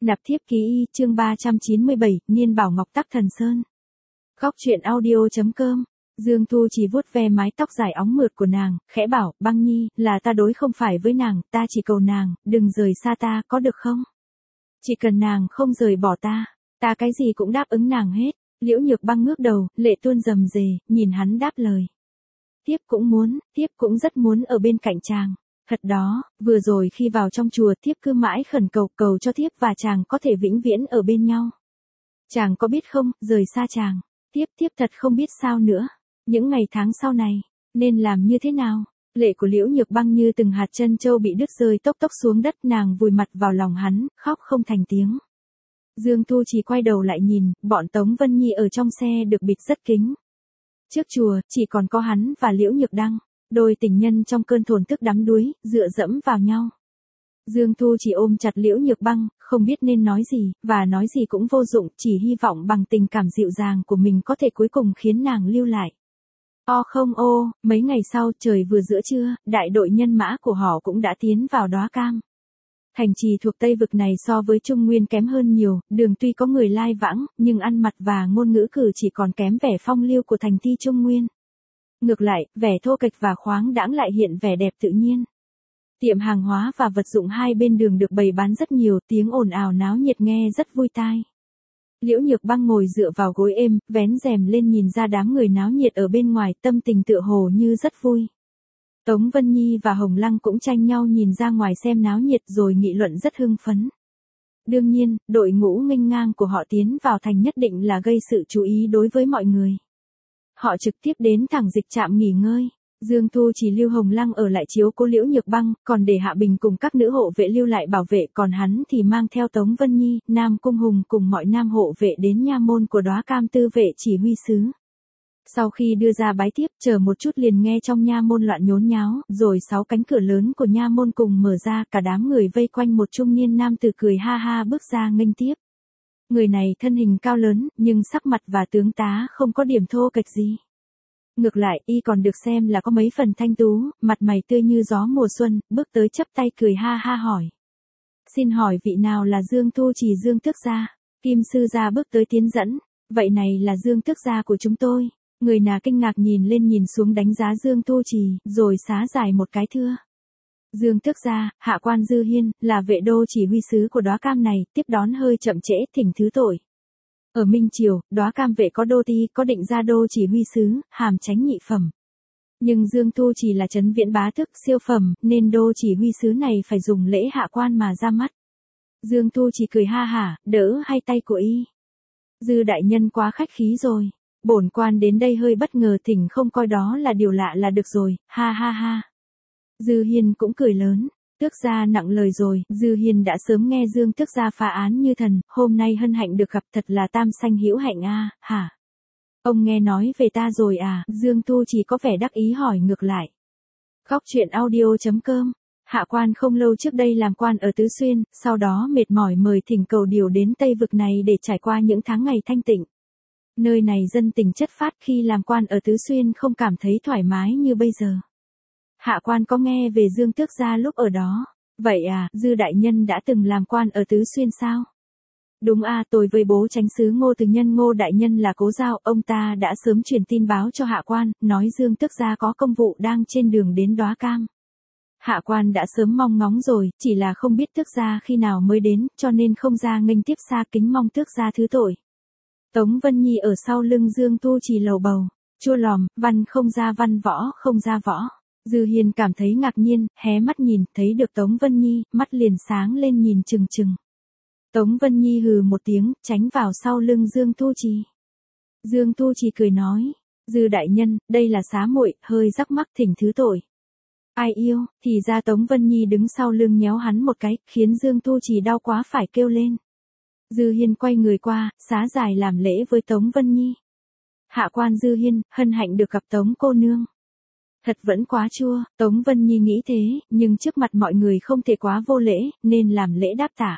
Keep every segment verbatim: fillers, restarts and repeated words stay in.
Nạp thiếp ký y chương ba trăm chín mươi bảy, Niên Bảo Ngọc Tắc Thần Sơn. Góc truyện audio.com. Dương Thu chỉ vuốt ve mái tóc dài óng mượt của nàng, khẽ bảo, Băng Nhi, là ta đối không phải với nàng, ta chỉ cầu nàng, đừng rời xa ta, có được không? Chỉ cần nàng không rời bỏ ta, ta cái gì cũng đáp ứng nàng hết. Liễu Nhược Băng ngước đầu, lệ tuôn rầm rề, nhìn hắn đáp lời. Thiếp cũng muốn, thiếp cũng rất muốn ở bên cạnh chàng. Thật đó, vừa rồi khi vào trong chùa thiếp cứ mãi khẩn cầu cầu cho thiếp và chàng có thể vĩnh viễn ở bên nhau. Chàng có biết không, rời xa chàng, thiếp thiếp thật không biết sao nữa. Những ngày tháng sau này, nên làm như thế nào? Lệ của Liễu Nhược Băng như từng hạt chân châu bị đứt rơi tốc tốc xuống đất, nàng vùi mặt vào lòng hắn, khóc không thành tiếng. Dương Thu chỉ quay đầu lại nhìn, bọn Tống Vân Nhi ở trong xe được bịt rất kín. Trước chùa, chỉ còn có hắn và Liễu Nhược Đăng. Đôi tình nhân trong cơn thổn thức đắm đuối, dựa dẫm vào nhau. Dương Thu chỉ ôm chặt Liễu Nhược Băng, không biết nên nói gì, và nói gì cũng vô dụng, chỉ hy vọng bằng tình cảm dịu dàng của mình có thể cuối cùng khiến nàng lưu lại. O không ô, mấy ngày sau, trời vừa giữa trưa, đại đội nhân mã của họ cũng đã tiến vào Đóa Cam. Thành trì thuộc Tây Vực này so với Trung Nguyên kém hơn nhiều, đường tuy có người lai vãng, nhưng ăn mặc và ngôn ngữ cử chỉ còn kém vẻ phong lưu của thành ti Trung Nguyên. Ngược lại, vẻ thô kệch và khoáng đãng lại hiện vẻ đẹp tự nhiên. Tiệm hàng hóa và vật dụng hai bên đường được bày bán rất nhiều, tiếng ồn ào náo nhiệt nghe rất vui tai. Liễu Nhược Băng ngồi dựa vào gối êm, vén rèm lên nhìn ra đám người náo nhiệt ở bên ngoài, tâm tình tựa hồ như rất vui. Tống Vân Nhi và Hồng Lăng cũng tranh nhau nhìn ra ngoài xem náo nhiệt rồi nghị luận rất hưng phấn. Đương nhiên, đội ngũ nghênh ngang của họ tiến vào thành nhất định là gây sự chú ý đối với mọi người. Họ trực tiếp đến thẳng dịch trạm nghỉ ngơi. Dương Thu chỉ lưu Hồng Lăng ở lại chiếu cố Liễu Nhược Băng, còn để Hạ Bình cùng các nữ hộ vệ lưu lại bảo vệ, còn hắn thì mang theo Tống Vân Nhi, Nam Cung Hùng cùng mọi nam hộ vệ đến nha môn của Đóa Cam tư vệ chỉ huy sứ. Sau khi đưa ra bái tiếp, chờ một chút liền nghe trong nha môn loạn nhốn nháo, rồi sáu cánh cửa lớn của nha môn cùng mở ra, cả đám người vây quanh một trung niên nam tử cười ha ha bước ra nghênh tiếp. Người này thân hình cao lớn, nhưng sắc mặt và tướng tá không có điểm thô kệch gì. Ngược lại, y còn được xem là có mấy phần thanh tú, mặt mày tươi như gió mùa xuân, bước tới chắp tay cười ha ha hỏi. Xin hỏi vị nào là Dương Thu chỉ Dương Tước gia? Kim sư gia bước tới tiến dẫn. Vậy này là Dương Tước gia của chúng tôi. Người nà kinh ngạc nhìn lên nhìn xuống đánh giá Dương Thu Trì, rồi xá dài một cái thưa. Dương Tước gia, hạ quan Dư Hiên, là vệ đô chỉ huy sứ của Đóa Cam này, tiếp đón hơi chậm trễ, thỉnh thứ tội. Ở Minh Triều, Đóa Cam vệ có đô ti, có định ra đô chỉ huy sứ, hàm chánh nhị phẩm. Nhưng Dương Thu chỉ là trấn viễn bá tước siêu phẩm, nên đô chỉ huy sứ này phải dùng lễ hạ quan mà ra mắt. Dương Thu chỉ cười ha hả, đỡ hai tay của y. Dư đại nhân quá khách khí rồi. Bổn quan đến đây hơi bất ngờ, thỉnh không coi đó là điều lạ là được rồi, ha ha ha. Dư Hiên cũng cười lớn. Tước gia nặng lời rồi, Dư Hiên đã sớm nghe Dương Tước gia phá án như thần, hôm nay hân hạnh được gặp, thật là tam sanh hữu hạnh a, à, hả? Ông nghe nói về ta rồi à? Dương Thu chỉ có vẻ đắc ý hỏi ngược lại. Góc truyện audio.com. Hạ quan không lâu trước đây làm quan ở Tứ Xuyên, sau đó mệt mỏi mời thỉnh cầu điều đến Tây Vực này để trải qua những tháng ngày thanh tịnh. Nơi này dân tình chất phát, khi làm quan ở Tứ Xuyên không cảm thấy thoải mái như bây giờ. Hạ quan có nghe về Dương Tước gia lúc ở đó. Vậy à, Dư đại nhân đã từng làm quan ở Tứ Xuyên sao? Đúng à, tôi với bố chánh sứ Ngô Từ Nhân Ngô đại nhân là cố giao, ông ta đã sớm truyền tin báo cho hạ quan, nói Dương Tước gia có công vụ đang trên đường đến Đóa Cam. Hạ quan đã sớm mong ngóng rồi, chỉ là không biết Tước gia khi nào mới đến, cho nên không ra nghênh tiếp, xa kính mong Tước gia thứ tội. Tống Vân Nhi ở sau lưng Dương Thu chỉ lầu bầu, chua lòm, văn không ra văn, võ không ra võ. Dư Hiên cảm thấy ngạc nhiên, hé mắt nhìn, thấy được Tống Vân Nhi, mắt liền sáng lên nhìn chừng chừng. Tống Vân Nhi hừ một tiếng, tránh vào sau lưng Dương Thu Trì. Dương Thu Trì cười nói, Dư đại nhân, đây là xá muội, hơi rắc mắc, thỉnh thứ tội. Ai yêu, thì ra Tống Vân Nhi đứng sau lưng nhéo hắn một cái, khiến Dương Thu Trì đau quá phải kêu lên. Dư Hiên quay người qua, xá dài làm lễ với Tống Vân Nhi. Hạ quan Dư Hiên, hân hạnh được gặp Tống cô nương. Thật vẫn quá chua, Tống Vân Nhi nghĩ thế, nhưng trước mặt mọi người không thể quá vô lễ, nên làm lễ đáp tả.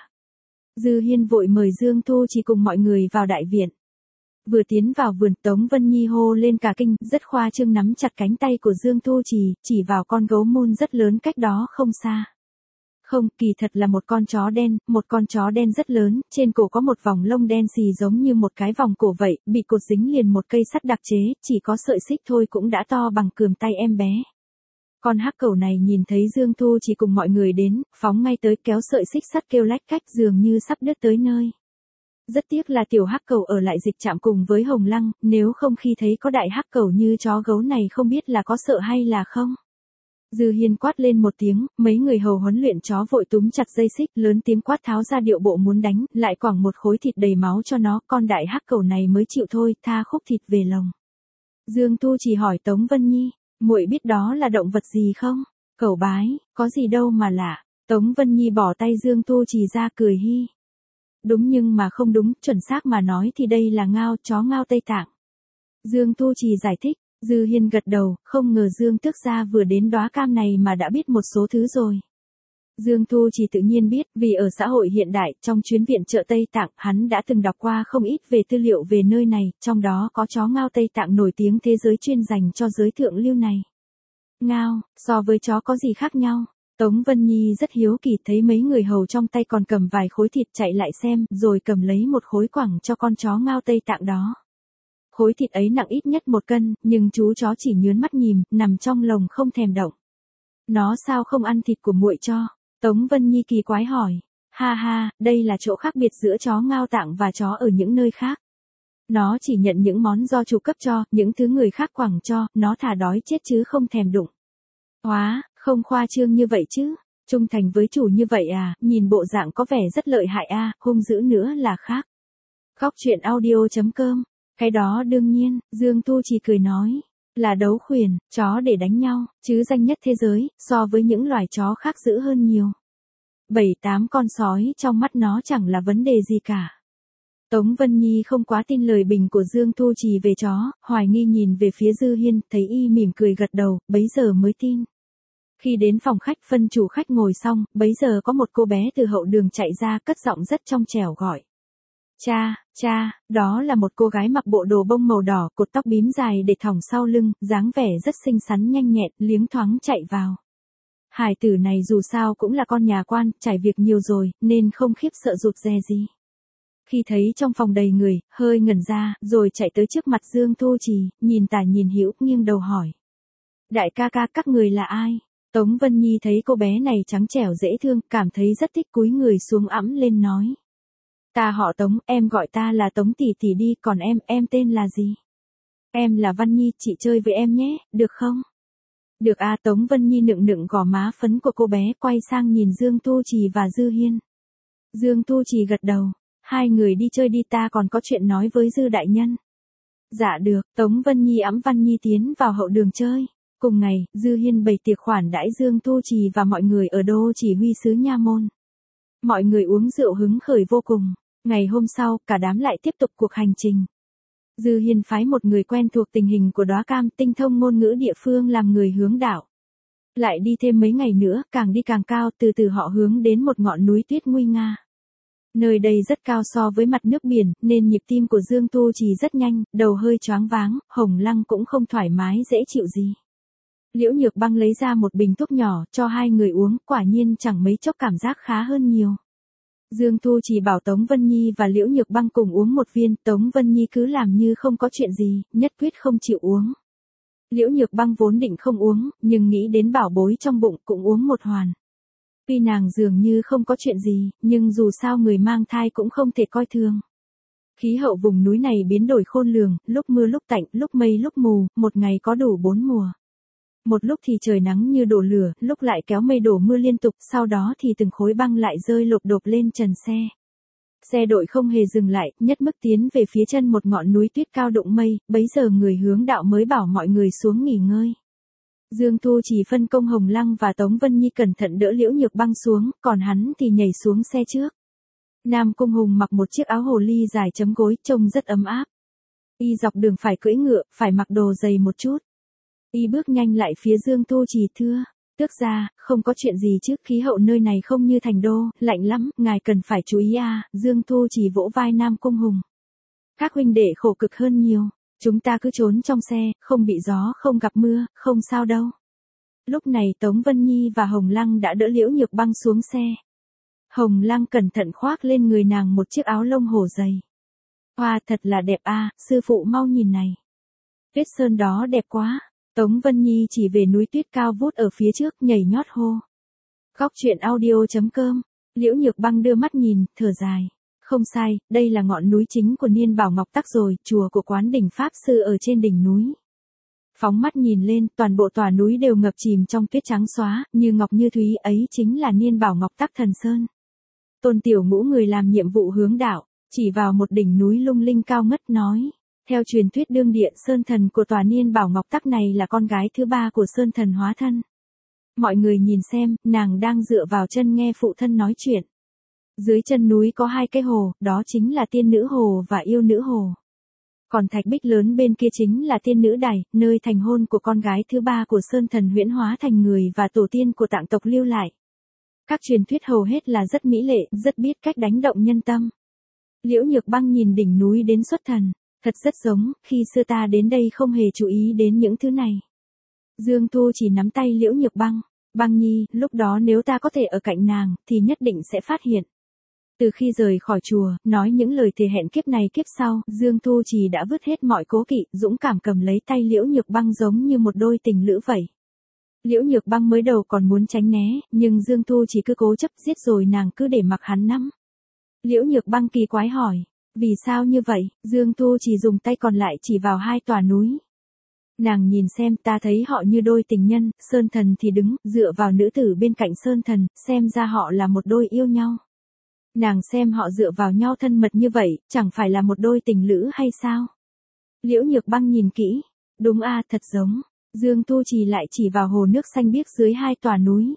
Dư Hiên vội mời Dương Thu chỉ cùng mọi người vào đại viện. Vừa tiến vào vườn, Tống Vân Nhi hô lên cả kinh, rất khoa trương nắm chặt cánh tay của Dương Thu Trì, chỉ vào con gấu mun rất lớn cách đó không xa. Không, kỳ thật là một con chó đen, một con chó đen rất lớn, trên cổ có một vòng lông đen xì giống như một cái vòng cổ vậy, bị cột dính liền một cây sắt đặc chế, chỉ có sợi xích thôi cũng đã to bằng cườm tay em bé. Con hắc cẩu này nhìn thấy Dương Thu Chỉ cùng mọi người đến, phóng ngay tới kéo sợi xích sắt kêu lách cách dường như sắp đứt tới nơi. Rất tiếc là tiểu hắc cẩu ở lại dịch trạm cùng với Hồng Lăng, nếu không khi thấy có đại hắc cẩu như chó gấu này không biết là có sợ hay là không. Dư Hiên quát lên một tiếng, mấy người hầu huấn luyện chó vội túm chặt dây xích, lớn tiếng quát tháo ra điệu bộ muốn đánh, lại quẳng một khối thịt đầy máu cho nó, con đại hắc cẩu này mới chịu thôi, tha khúc thịt về lồng. Dương Tu Chỉ hỏi Tống Vân Nhi, muội biết đó là động vật gì không? Cẩu bái, có gì đâu mà lạ. Tống Vân Nhi bỏ tay Dương Tu Chỉ ra cười hi. Đúng nhưng mà không đúng, chuẩn xác mà nói thì đây là ngao, chó ngao Tây Tạng. Dương Tu Chỉ giải thích. Dư Hiên gật đầu, không ngờ Dương Tước gia vừa đến đóa cam này mà đã biết một số thứ rồi. Dương Thu Chỉ tự nhiên biết, vì ở xã hội hiện đại, trong chuyến viện trợ Tây Tạng, hắn đã từng đọc qua không ít về tư liệu về nơi này, trong đó có chó ngao Tây Tạng nổi tiếng thế giới chuyên dành cho giới thượng lưu này. Ngao, so với chó có gì khác nhau? Tống Vân Nhi rất hiếu kỳ thấy mấy người hầu trong tay còn cầm vài khối thịt chạy lại xem, rồi cầm lấy một khối quẳng cho con chó ngao Tây Tạng đó. Khối thịt ấy nặng ít nhất một cân, nhưng chú chó chỉ nhướn mắt nhìn, nằm trong lồng không thèm động. Nó sao không ăn thịt của muội cho? Tống Vân Nhi kỳ quái hỏi. Ha ha, đây là chỗ khác biệt giữa chó ngao Tạng và chó ở những nơi khác. Nó chỉ nhận những món do chủ cấp cho, những thứ người khác quẳng cho, nó thà đói chết chứ không thèm đụng. Hóa, không khoa trương như vậy chứ. Trung thành với chủ như vậy à, nhìn bộ dạng có vẻ rất lợi hại a, à, hung dữ nữa là khác. Góc truyện audio chấm com. Cái đó đương nhiên, Dương Tu Chỉ cười nói, là đấu khuyển, chó để đánh nhau, chứ danh nhất thế giới, so với những loài chó khác dữ hơn nhiều. Bảy tám con sói trong mắt nó chẳng là vấn đề gì cả. Tống Vân Nhi không quá tin lời bình của Dương Tu Chỉ về chó, hoài nghi nhìn về phía Dư Hiên, thấy y mỉm cười gật đầu, bấy giờ mới tin. Khi đến phòng khách phân chủ khách ngồi xong, bấy giờ có một cô bé từ hậu đường chạy ra cất giọng rất trong trẻo gọi. Cha, cha, đó là một cô gái mặc bộ đồ bông màu đỏ, cột tóc bím dài để thòng sau lưng, dáng vẻ rất xinh xắn nhanh nhẹn, liếng thoáng chạy vào. Hải tử này dù sao cũng là con nhà quan, trải việc nhiều rồi, nên không khiếp sợ rụt rè gì. Khi thấy trong phòng đầy người, hơi ngẩn ra, rồi chạy tới trước mặt Dương Thu Chỉ, nhìn tả nhìn hữu, nghiêng đầu hỏi. Đại ca ca các người là ai? Tống Vân Nhi thấy cô bé này trắng trẻo dễ thương, cảm thấy rất thích cúi người xuống ẵm lên nói. Ta họ Tống, em gọi ta là Tống tỷ tỷ đi, còn em, em tên là gì? Em là Văn Nhi, chị chơi với em nhé, được không? Được à, Tống Vân Nhi nựng nựng gò má phấn của cô bé, quay sang nhìn Dương Tu Chỉ và Dư Hiên. Dương Tu Chỉ gật đầu, hai người đi chơi đi, ta còn có chuyện nói với Dư đại nhân. Dạ được, Tống Vân Nhi ẵm Văn Nhi tiến vào hậu đường chơi. Cùng ngày, Dư Hiên bày tiệc khoản đãi Dương Tu Chỉ và mọi người ở đô chỉ huy sứ Nha Môn. Mọi người uống rượu hứng khởi vô cùng. Ngày hôm sau, cả đám lại tiếp tục cuộc hành trình. Dư Hiên phái một người quen thuộc tình hình của đóa cam, tinh thông ngôn ngữ địa phương làm người hướng đạo. Lại đi thêm mấy ngày nữa, càng đi càng cao, từ từ họ hướng đến một ngọn núi tuyết nguy nga. Nơi đây rất cao so với mặt nước biển, nên nhịp tim của Dương Tu Chỉ rất nhanh, đầu hơi choáng váng, Hồng Lăng cũng không thoải mái dễ chịu gì. Liễu Nhược Băng lấy ra một bình thuốc nhỏ, cho hai người uống, quả nhiên chẳng mấy chốc cảm giác khá hơn nhiều. Dương Thu Chỉ bảo Tống Vân Nhi và Liễu Nhược Băng cùng uống một viên, Tống Vân Nhi cứ làm như không có chuyện gì, nhất quyết không chịu uống. Liễu Nhược Băng vốn định không uống, nhưng nghĩ đến bảo bối trong bụng cũng uống một hoàn. Tuy nàng dường như không có chuyện gì, nhưng dù sao người mang thai cũng không thể coi thường. Khí hậu vùng núi này biến đổi khôn lường, lúc mưa lúc tạnh, lúc mây lúc mù, một ngày có đủ bốn mùa. Một lúc thì trời nắng như đổ lửa, lúc lại kéo mây đổ mưa liên tục, sau đó thì từng khối băng lại rơi lộp độp lên trần xe. Xe đội không hề dừng lại, nhất mức tiến về phía chân một ngọn núi tuyết cao đụng mây, bấy giờ người hướng đạo mới bảo mọi người xuống nghỉ ngơi. Dương Thu Chỉ phân công Hồng Lăng và Tống Vân Nhi cẩn thận đỡ Liễu Nhược Băng xuống, còn hắn thì nhảy xuống xe trước. Nam Cung Hùng mặc một chiếc áo hồ ly dài chấm gối, trông rất ấm áp. Y dọc đường phải cưỡi ngựa, phải mặc đồ dày một chút. Y bước nhanh lại phía Dương Tu Chỉ, thưa, tước gia, không có chuyện gì chứ, khí hậu nơi này không như thành đô, lạnh lắm, ngài cần phải chú ý à, Dương Tu Chỉ vỗ vai Nam Cung Hùng. Các huynh đệ khổ cực hơn nhiều, chúng ta cứ trốn trong xe, không bị gió không gặp mưa, không sao đâu. Lúc này Tống Vân Nhi và Hồng Lăng đã đỡ Liễu Nhược Băng xuống xe. Hồng Lăng cẩn thận khoác lên người nàng một chiếc áo lông hổ dày. Hoa thật là đẹp a, sư phụ mau nhìn này. Tuyết sơn đó đẹp quá. Tống Vân Nhi chỉ về núi tuyết cao vút ở phía trước nhảy nhót hô. Góc truyện audio chấm com. Liễu Nhược Băng đưa mắt nhìn, thở dài. Không sai, đây là ngọn núi chính của Niên Bảo Ngọc Tắc rồi, chùa của Quán Đỉnh Pháp Sư ở trên đỉnh núi. Phóng mắt nhìn lên, toàn bộ tòa núi đều ngập chìm trong tuyết trắng xóa, như ngọc như thúy, ấy chính là Niên Bảo Ngọc Tắc Thần Sơn. Tôn Tiểu Ngũ người làm nhiệm vụ hướng đạo, chỉ vào một đỉnh núi lung linh cao ngất nói. Theo truyền thuyết đương địa Sơn Thần của tòa Niên Bảo Ngọc Tắc này là con gái thứ ba của Sơn Thần hóa thân. Mọi người nhìn xem, nàng đang dựa vào chân nghe phụ thân nói chuyện. Dưới chân núi có hai cái hồ, đó chính là Tiên Nữ Hồ và Yêu Nữ Hồ. Còn thạch bích lớn bên kia chính là Tiên Nữ Đài, nơi thành hôn của con gái thứ ba của Sơn Thần huyễn hóa thành người và tổ tiên của Tạng tộc lưu lại. Các truyền thuyết hầu hết là rất mỹ lệ, rất biết cách đánh động nhân tâm. Liễu Nhược Băng nhìn đỉnh núi đến xuất thần, thật rất giống, khi xưa ta đến đây không hề chú ý đến những thứ này. Dương Thu chỉ nắm tay Liễu Nhược Băng, Băng Nhi, lúc đó nếu ta có thể ở cạnh nàng, thì nhất định sẽ phát hiện. Từ khi rời khỏi chùa, nói những lời thề hẹn kiếp này kiếp sau, Dương Thu Trì đã vứt hết mọi cố kỵ, dũng cảm cầm lấy tay Liễu Nhược Băng giống như một đôi tình lữ vậy. Liễu Nhược Băng mới đầu còn muốn tránh né, nhưng Dương Thu Trì cứ cố chấp giết rồi nàng cứ để mặc hắn nắm. Liễu Nhược Băng kỳ quái hỏi, vì sao như vậy? Dương Thu Trì dùng tay còn lại chỉ vào hai tòa núi. Nàng nhìn xem, ta thấy họ như đôi tình nhân, Sơn Thần thì đứng, dựa vào nữ tử bên cạnh Sơn Thần, xem ra họ là một đôi yêu nhau. Nàng xem họ dựa vào nhau thân mật như vậy, chẳng phải là một đôi tình lữ hay sao? Liễu Nhược Băng nhìn kỹ, đúng a, thật giống. Dương Thu Trì lại chỉ vào hồ nước xanh biếc dưới hai tòa núi.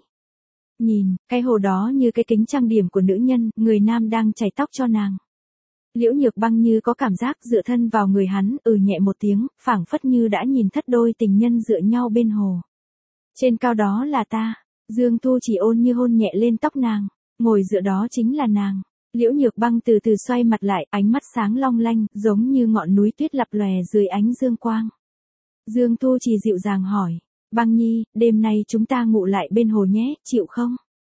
Nhìn, cái hồ đó như cái kính trang điểm của nữ nhân, người nam đang chải tóc cho nàng. Liễu Nhược Băng như có cảm giác dựa thân vào người hắn, ừ nhẹ một tiếng, phảng phất như đã nhìn thất đôi tình nhân dựa nhau bên hồ. Trên cao đó là ta. Dương Thu Trì ôn như hôn nhẹ lên tóc nàng. Ngồi dựa đó chính là nàng. Liễu Nhược Băng từ từ xoay mặt lại, ánh mắt sáng long lanh, giống như ngọn núi tuyết lập lòe dưới ánh dương quang. Dương Thu Trì dịu dàng hỏi, Băng Nhi, đêm nay chúng ta ngủ lại bên hồ nhé, chịu không?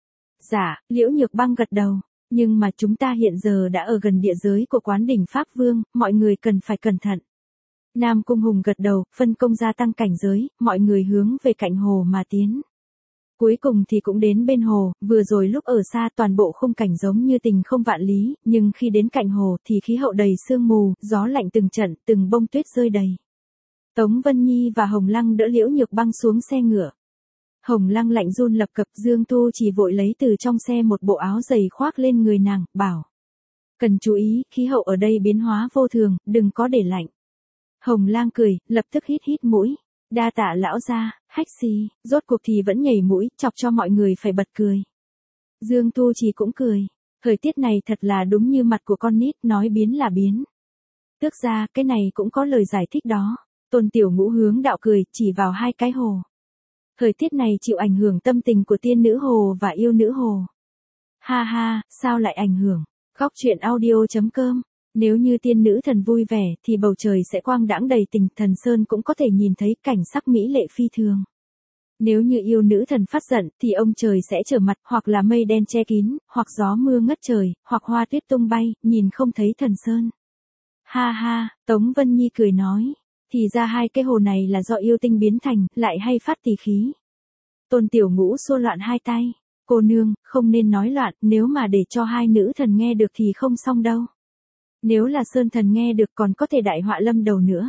Dạ, Liễu Nhược Băng gật đầu, nhưng mà chúng ta hiện giờ đã ở gần địa giới của Quán Đỉnh Pháp Vương, mọi người cần phải cẩn thận. Nam Cung Hùng gật đầu, phân công gia tăng cảnh giới, mọi người hướng về cạnh hồ mà tiến. Cuối cùng thì cũng đến bên hồ, vừa rồi lúc ở xa toàn bộ khung cảnh giống như tình không vạn lý, nhưng khi đến cạnh hồ thì khí hậu đầy sương mù, gió lạnh từng trận, từng bông tuyết rơi đầy. Tống Vân Nhi và Hồng Lăng đỡ Liễu Nhược Băng xuống xe ngựa. Hồng Lăng lạnh run lập cập, Dương Thu chỉ vội lấy từ trong xe một bộ áo dày khoác lên người nàng, bảo. Cần chú ý, khí hậu ở đây biến hóa vô thường, đừng có để lạnh. Hồng Lăng cười, lập tức hít hít mũi. Đa tạ lão gia, hách xì, rốt cuộc thì vẫn nhảy mũi, chọc cho mọi người phải bật cười. Dương Thu Trì cũng cười. Thời tiết này thật là đúng như mặt của con nít, nói biến là biến. Tước ra, cái này cũng có lời giải thích đó. Tôn Tiểu Ngũ hướng đạo cười, chỉ vào hai cái hồ. Thời tiết này chịu ảnh hưởng tâm tình của Tiên Nữ Hồ và Yêu Nữ Hồ. Ha ha, sao lại ảnh hưởng? Góc truyện audio chấm com. Nếu như tiên nữ thần vui vẻ thì bầu trời sẽ quang đãng đầy tình, thần sơn cũng có thể nhìn thấy cảnh sắc mỹ lệ phi thường. Nếu như yêu nữ thần phát giận thì ông trời sẽ trở mặt, hoặc là mây đen che kín, hoặc gió mưa ngất trời, hoặc hoa tuyết tung bay, nhìn không thấy thần sơn. Ha ha, Tống Vân Nhi cười nói, thì ra hai cái hồ này là do yêu tinh biến thành, lại hay phát tỳ khí. Tôn Tiểu Ngũ xô loạn hai tay, cô nương, không nên nói loạn, nếu mà để cho hai nữ thần nghe được thì không xong đâu. Nếu là Sơn Thần nghe được còn có thể đại họa lâm đầu nữa.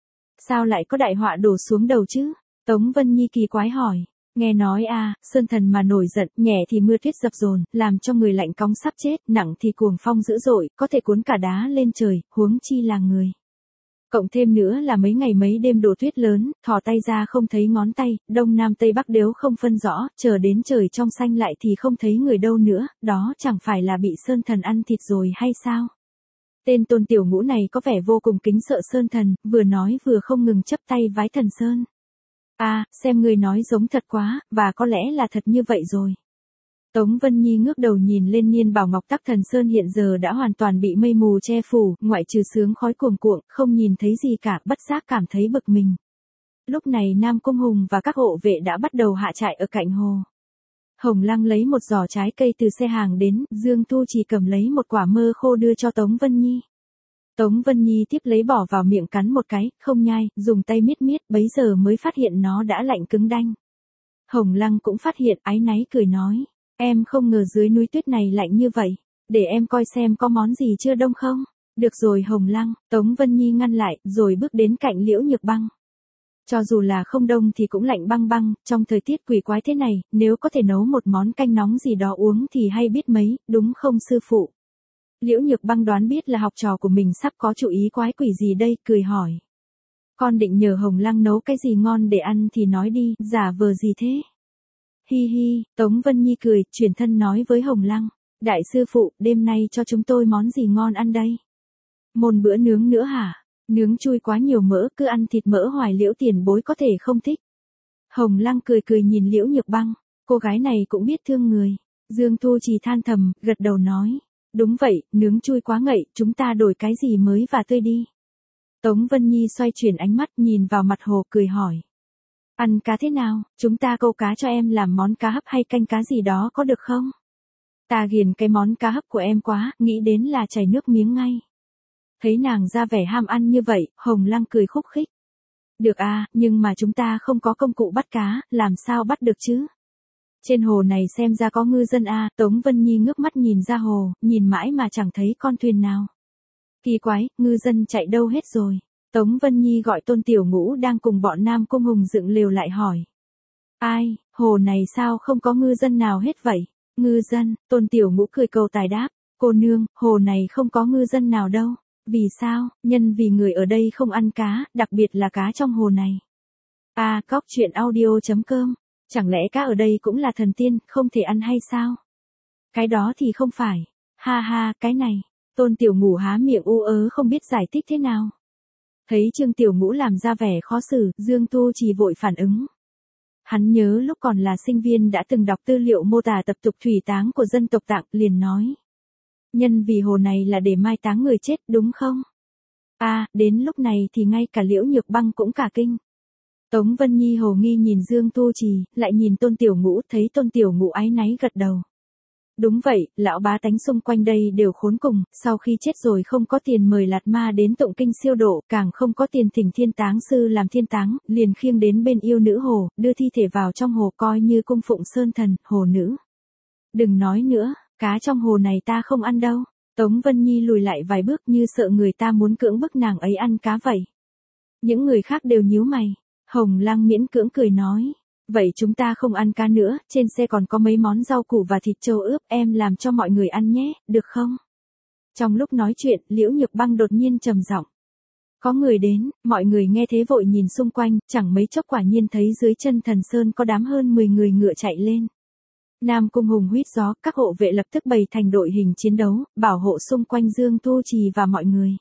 Sao lại có đại họa đổ xuống đầu chứ? Tống Vân Nhi kỳ quái hỏi. Nghe nói à, Sơn Thần mà nổi giận, nhẹ thì mưa tuyết dập dồn, làm cho người lạnh cóng sắp chết, nặng thì cuồng phong dữ dội, có thể cuốn cả đá lên trời, huống chi là người. Cộng thêm nữa là mấy ngày mấy đêm đổ tuyết lớn, thò tay ra không thấy ngón tay, đông nam tây bắc đều không phân rõ, chờ đến trời trong xanh lại thì không thấy người đâu nữa, đó chẳng phải là bị Sơn Thần ăn thịt rồi hay sao? Tên Tôn Tiểu Ngũ này có vẻ vô cùng kính sợ Sơn Thần, vừa nói vừa không ngừng chấp tay vái thần Sơn. À, xem người nói giống thật quá, và có lẽ là thật như vậy rồi. Tống Vân Nhi ngước đầu nhìn lên Niên Bảo Ngọc Tắc Thần Sơn hiện giờ đã hoàn toàn bị mây mù che phủ, ngoại trừ sướng khói cuồng cuộn, không nhìn thấy gì cả, bất giác cảm thấy bực mình. Lúc này Nam Cung Hùng và các hộ vệ đã bắt đầu hạ trại ở cạnh hồ. Hồng Lăng lấy một giỏ trái cây từ xe hàng đến, Dương Tu Trì cầm lấy một quả mơ khô đưa cho Tống Vân Nhi. Tống Vân Nhi tiếp lấy bỏ vào miệng cắn một cái, không nhai, dùng tay miết miết, bấy giờ mới phát hiện nó đã lạnh cứng đanh. Hồng Lăng cũng phát hiện, áy náy cười nói, em không ngờ dưới núi tuyết này lạnh như vậy, để em coi xem có món gì chưa đông không. Được rồi Hồng Lăng, Tống Vân Nhi ngăn lại, rồi bước đến cạnh Liễu Nhược Băng. Cho dù là không đông thì cũng lạnh băng băng, trong thời tiết quỷ quái thế này, nếu có thể nấu một món canh nóng gì đó uống thì hay biết mấy, đúng không sư phụ? Liễu Nhược Băng đoán biết là học trò của mình sắp có chủ ý quái quỷ gì đây, cười hỏi. Con định nhờ Hồng Lăng nấu cái gì ngon để ăn thì nói đi, giả vờ gì thế? Hi hi, Tống Vân Nhi cười, chuyển thân nói với Hồng Lăng. Đại sư phụ, đêm nay cho chúng tôi món gì ngon ăn đây? Một bữa nướng nữa hả? Nướng chui quá nhiều mỡ, cứ ăn thịt mỡ hoài Liễu tiền bối có thể không thích. Hồng Lăng cười cười nhìn Liễu Nhược Băng, cô gái này cũng biết thương người. Dương Thu Trì than thầm, gật đầu nói. Đúng vậy, nướng chui quá ngậy, chúng ta đổi cái gì mới và tươi đi. Tống Vân Nhi xoay chuyển ánh mắt nhìn vào mặt hồ cười hỏi. Ăn cá thế nào, chúng ta câu cá cho em làm món cá hấp hay canh cá gì đó có được không? Ta ghiền cái món cá hấp của em quá, nghĩ đến là chảy nước miếng ngay. Thấy nàng ra vẻ ham ăn như vậy, Hồng Lăng cười khúc khích. Được à, nhưng mà chúng ta không có công cụ bắt cá, làm sao bắt được chứ? Trên hồ này xem ra có ngư dân à, Tống Vân Nhi ngước mắt nhìn ra hồ, nhìn mãi mà chẳng thấy con thuyền nào. Kỳ quái, ngư dân chạy đâu hết rồi? Tống Vân Nhi gọi Tôn Tiểu Ngũ đang cùng bọn Nam Cung Hùng dựng lều lại hỏi. Ai, hồ này sao không có ngư dân nào hết vậy? Ngư dân, Tôn Tiểu Ngũ cười cầu tài đáp. Cô nương, hồ này không có ngư dân nào đâu. Vì sao? Nhân vì người ở đây không ăn cá, đặc biệt là cá trong hồ này. À, cóc truyện audio chấm com. Chẳng lẽ cá ở đây cũng là thần tiên, không thể ăn hay sao? Cái đó thì không phải. Ha ha, cái này. Tôn Tiểu Ngũ há miệng u ớ không biết giải thích thế nào. Thấy Trương Tiểu Ngũ làm ra vẻ khó xử, Dương Tu Trì vội phản ứng. Hắn nhớ lúc còn là sinh viên đã từng đọc tư liệu mô tả tập tục thủy táng của dân tộc Tạng, liền nói. Nhân vì hồ này là để mai táng người chết, đúng không? À, đến lúc này thì ngay cả Liễu Nhược Băng cũng cả kinh. Tống Vân Nhi hồ nghi nhìn Dương Tu Trì, lại nhìn Tôn Tiểu Ngũ, thấy Tôn Tiểu Ngũ áy náy gật đầu. Đúng vậy, lão bá tánh xung quanh đây đều khốn cùng, sau khi chết rồi không có tiền mời Lạt Ma đến tụng kinh siêu độ, càng không có tiền thỉnh thiên táng sư làm thiên táng, liền khiêng đến bên yêu nữ hồ, đưa thi thể vào trong hồ coi như cung phụng sơn thần, hồ nữ. Đừng nói nữa, cá trong hồ này ta không ăn đâu. Tống Vân Nhi lùi lại vài bước như sợ người ta muốn cưỡng bức nàng ấy ăn cá vậy. Những người khác đều nhíu mày. Hồng Lăng miễn cưỡng cười nói. Vậy chúng ta không ăn cá nữa, trên xe còn có mấy món rau củ và thịt trâu ướp, em làm cho mọi người ăn nhé, được không? Trong lúc nói chuyện, Liễu Nhược Băng đột nhiên trầm giọng. Có người đến, mọi người nghe thế vội nhìn xung quanh, chẳng mấy chốc quả nhiên thấy dưới chân Thần Sơn có đám hơn mười người ngựa chạy lên. Nam Cung Hùng huýt gió, các hộ vệ lập tức bày thành đội hình chiến đấu, bảo hộ xung quanh Dương Tu Trì và mọi người.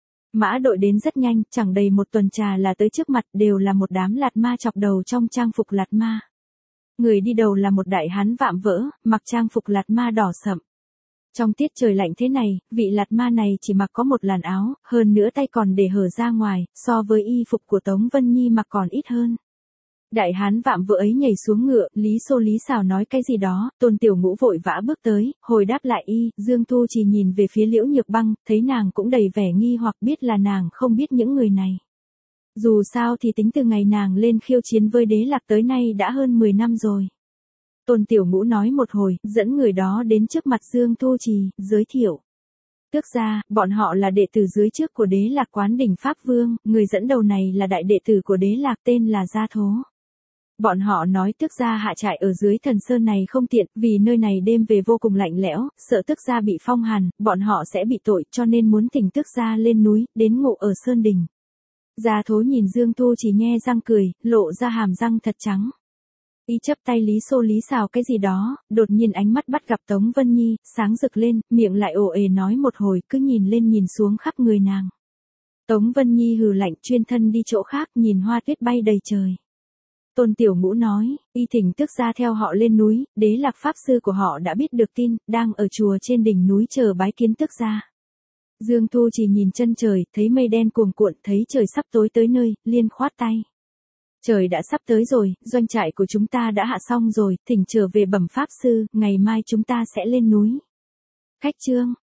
Mã đội đến rất nhanh, chẳng đầy một tuần trà là tới trước mặt, đều là một đám Lạt Ma chọc đầu trong trang phục Lạt Ma. Người đi đầu là một đại hán vạm vỡ, mặc trang phục Lạt Ma đỏ sậm. Trong tiết trời lạnh thế này, vị Lạt Ma này chỉ mặc có một làn áo, hơn nữa tay còn để hở ra ngoài, so với y phục của Tống Vân Nhi mặc còn ít hơn. Đại hán vạm vỡ ấy nhảy xuống ngựa, Lý Xô Lý Xào nói cái gì đó, Tôn Tiểu Ngũ vội vã bước tới, hồi đáp lại y, Dương Tu Trì nhìn về phía Liễu Nhược Băng, thấy nàng cũng đầy vẻ nghi hoặc biết là nàng không biết những người này. Dù sao thì tính từ ngày nàng lên khiêu chiến với Đế Lạc tới nay đã hơn mười năm rồi. Tôn Tiểu Ngũ nói một hồi, dẫn người đó đến trước mặt Dương Tu Trì, giới thiệu. Tước gia, bọn họ là đệ tử dưới trước của Đế Lạc Quán Đỉnh Pháp Vương, người dẫn đầu này là đại đệ tử của Đế Lạc tên là Gia Thố. Bọn họ nói tước gia hạ trại ở dưới Thần Sơn này không tiện, vì nơi này đêm về vô cùng lạnh lẽo, sợ tước gia bị phong hàn, bọn họ sẽ bị tội, cho nên muốn thỉnh tước gia lên núi, đến ngụ ở Sơn Đình. Gia Thố nhìn Dương Tu Trì nhe răng cười, lộ ra hàm răng thật trắng. Y chấp tay Lý Xô Lý Xào cái gì đó, đột nhiên ánh mắt bắt gặp Tống Vân Nhi, sáng rực lên, miệng lại ồ ề nói một hồi, cứ nhìn lên nhìn xuống khắp người nàng. Tống Vân Nhi hừ lạnh, chuyên thân đi chỗ khác, nhìn hoa tuyết bay đầy trời. Tôn Tiểu Ngũ nói, y thỉnh tước gia theo họ lên núi, Đế Lạc Pháp Sư của họ đã biết được tin, đang ở chùa trên đỉnh núi chờ bái kiến tước gia. Dương Tu chỉ nhìn chân trời, thấy mây đen cuồn cuộn, thấy trời sắp tối tới nơi, liền khoát tay. Trời đã sắp tới rồi, doanh trại của chúng ta đã hạ xong rồi, thỉnh trở về bẩm pháp sư, ngày mai chúng ta sẽ lên núi. Khách Trương,